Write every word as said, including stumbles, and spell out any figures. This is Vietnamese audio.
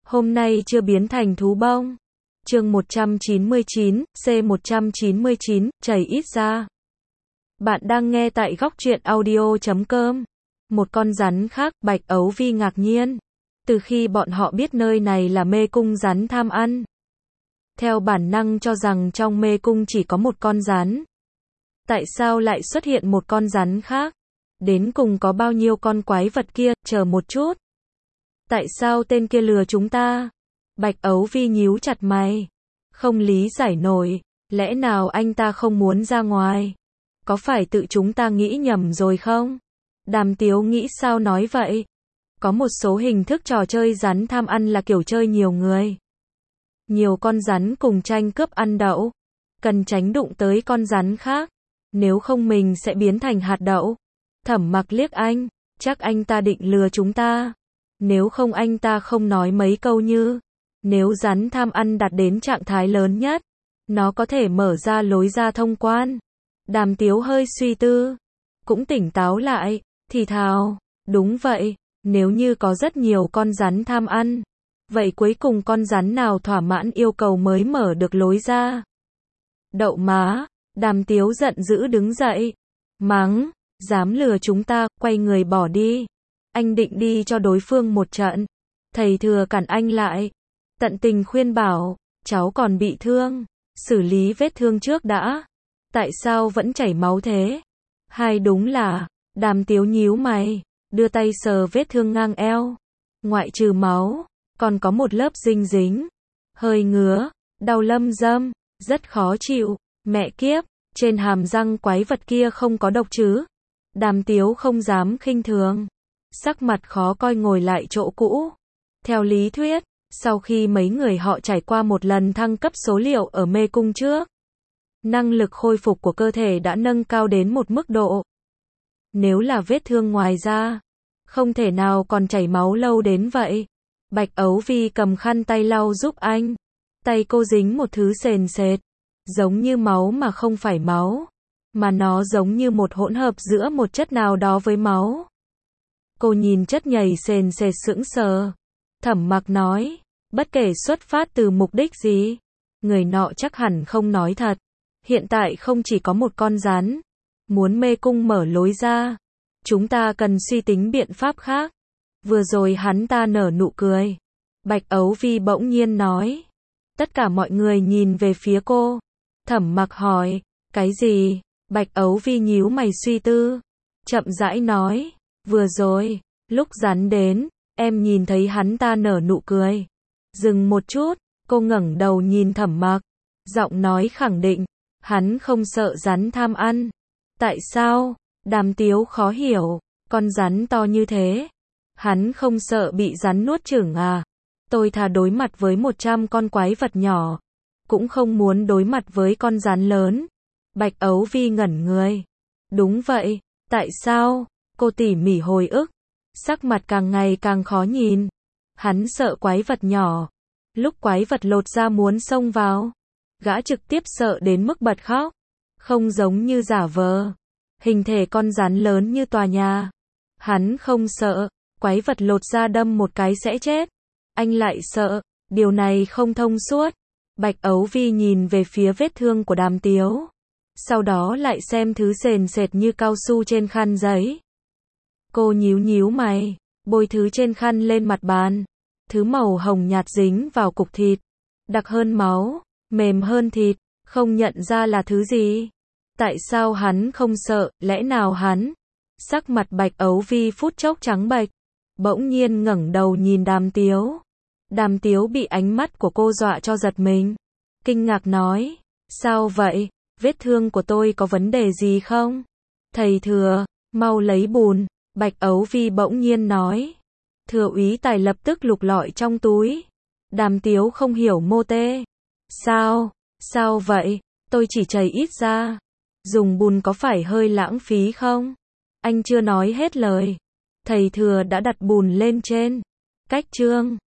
Hôm nay chưa biến thành thú bông. Chương một trăm chín mươi chín, C một trăm chín mươi chín, chảy ít ra. Bạn đang nghe tại góc truyện audio chấm com. Một con rắn khác, Bạch Ấu Vi ngạc nhiên. Từ khi bọn họ biết nơi này là mê cung rắn tham ăn, theo bản năng cho rằng trong mê cung chỉ có một con rắn. Tại sao lại xuất hiện một con rắn khác? Đến cùng có bao nhiêu con quái vật kia? Chờ một chút. Tại sao tên kia lừa chúng ta? Bạch Ấu Vi nhíu chặt mày. Không lý giải nổi. Lẽ nào anh ta không muốn ra ngoài? Có phải tự chúng ta nghĩ nhầm rồi không? Đàm Tiếu nghĩ sao nói vậy? Có một số hình thức trò chơi rắn tham ăn là kiểu chơi nhiều người. Nhiều con rắn cùng tranh cướp ăn đậu. Cần tránh đụng tới con rắn khác. Nếu không mình sẽ biến thành hạt đậu. Thẩm Mặc liếc anh. Chắc anh ta định lừa chúng ta. Nếu không anh ta không nói mấy câu như, nếu rắn tham ăn đạt đến trạng thái lớn nhất, nó có thể mở ra lối ra thông quan. Đàm Tiếu hơi suy tư, cũng tỉnh táo lại, thì thào, đúng vậy, nếu như có rất nhiều con rắn tham ăn, vậy cuối cùng con rắn nào thỏa mãn yêu cầu mới mở được lối ra? Đậu má, Đàm Tiếu giận dữ đứng dậy, mắng, dám lừa chúng ta, quay người bỏ đi. Anh định đi cho đối phương một trận. Thầy Thừa cản anh lại. Tận tình khuyên bảo, cháu còn bị thương. Xử lý vết thương trước đã. Tại sao vẫn chảy máu thế? Hay đúng là, Đàm Tiếu nhíu mày, đưa tay sờ vết thương ngang eo. Ngoại trừ máu, còn có một lớp dinh dính. Hơi ngứa, đau lâm dâm, rất khó chịu. Mẹ kiếp, trên hàm răng quái vật kia không có độc chứ? Đàm Tiếu không dám khinh thường. Sắc mặt khó coi ngồi lại chỗ cũ. Theo lý thuyết, sau khi mấy người họ trải qua một lần thăng cấp số liệu ở mê cung trước, năng lực khôi phục của cơ thể đã nâng cao đến một mức độ. Nếu là vết thương ngoài da, không thể nào còn chảy máu lâu đến vậy. Bạch Ấu Vi cầm khăn tay lau giúp anh. Tay cô dính một thứ sền sệt, giống như máu mà không phải máu, mà nó giống như một hỗn hợp giữa một chất nào đó với máu. Cô nhìn chất nhầy sền sệt sững sờ. Thẩm Mặc nói, bất kể xuất phát từ mục đích gì, người nọ chắc hẳn không nói thật. Hiện tại không chỉ có một con rắn, muốn mê cung mở lối ra, chúng ta cần suy tính biện pháp khác. Vừa rồi hắn ta nở nụ cười. Bạch Ấu Vi bỗng nhiên nói. Tất cả mọi người nhìn về phía cô. Thẩm Mặc hỏi, cái gì? Bạch Ấu Vi nhíu mày suy tư, chậm rãi nói. Vừa rồi, lúc rắn đến, em nhìn thấy hắn ta nở nụ cười. Dừng một chút, cô ngẩng đầu nhìn Thẩm Mặc, giọng nói khẳng định, hắn không sợ rắn tham ăn. Tại sao? Đàm Tiếu khó hiểu, con rắn to như thế, hắn không sợ bị rắn nuốt chửng à? Tôi thà đối mặt với một trăm con quái vật nhỏ, cũng không muốn đối mặt với con rắn lớn. Bạch Ấu Vi ngẩn người. Đúng vậy, tại sao? Cô tỉ mỉ hồi ức, sắc mặt càng ngày càng khó nhìn. Hắn sợ quái vật nhỏ. Lúc quái vật lột ra muốn xông vào, gã trực tiếp sợ đến mức bật khóc. Không giống như giả vờ. Hình thể con rắn lớn như tòa nhà. Hắn không sợ, quái vật lột ra đâm một cái sẽ chết. Anh lại sợ, điều này không thông suốt. Bạch Ấu Vi nhìn về phía vết thương của Đàm Tiếu. Sau đó lại xem thứ sền sệt như cao su trên khăn giấy. Cô nhíu nhíu mày, bôi thứ trên khăn lên mặt bàn. Thứ màu hồng nhạt dính vào cục thịt. Đặc hơn máu, mềm hơn thịt, không nhận ra là thứ gì. Tại sao hắn không sợ, lẽ nào hắn? Sắc mặt Bạch Ấu Vi phút chốc trắng bệch, bỗng nhiên ngẩng đầu nhìn Đàm Tiếu. Đàm Tiếu bị ánh mắt của cô dọa cho giật mình. Kinh ngạc nói, sao vậy? Vết thương của tôi có vấn đề gì không? Thầy Thừa, mau lấy bùn. Bạch Ấu Vi bỗng nhiên nói. Thừa úy Tài lập tức lục lọi trong túi. Đàm Tiếu không hiểu mô tê. Sao? Sao vậy? Tôi chỉ chảy ít ra. Dùng bùn có phải hơi lãng phí không? Anh chưa nói hết lời. Thầy Thừa đã đặt bùn lên trên cách chương.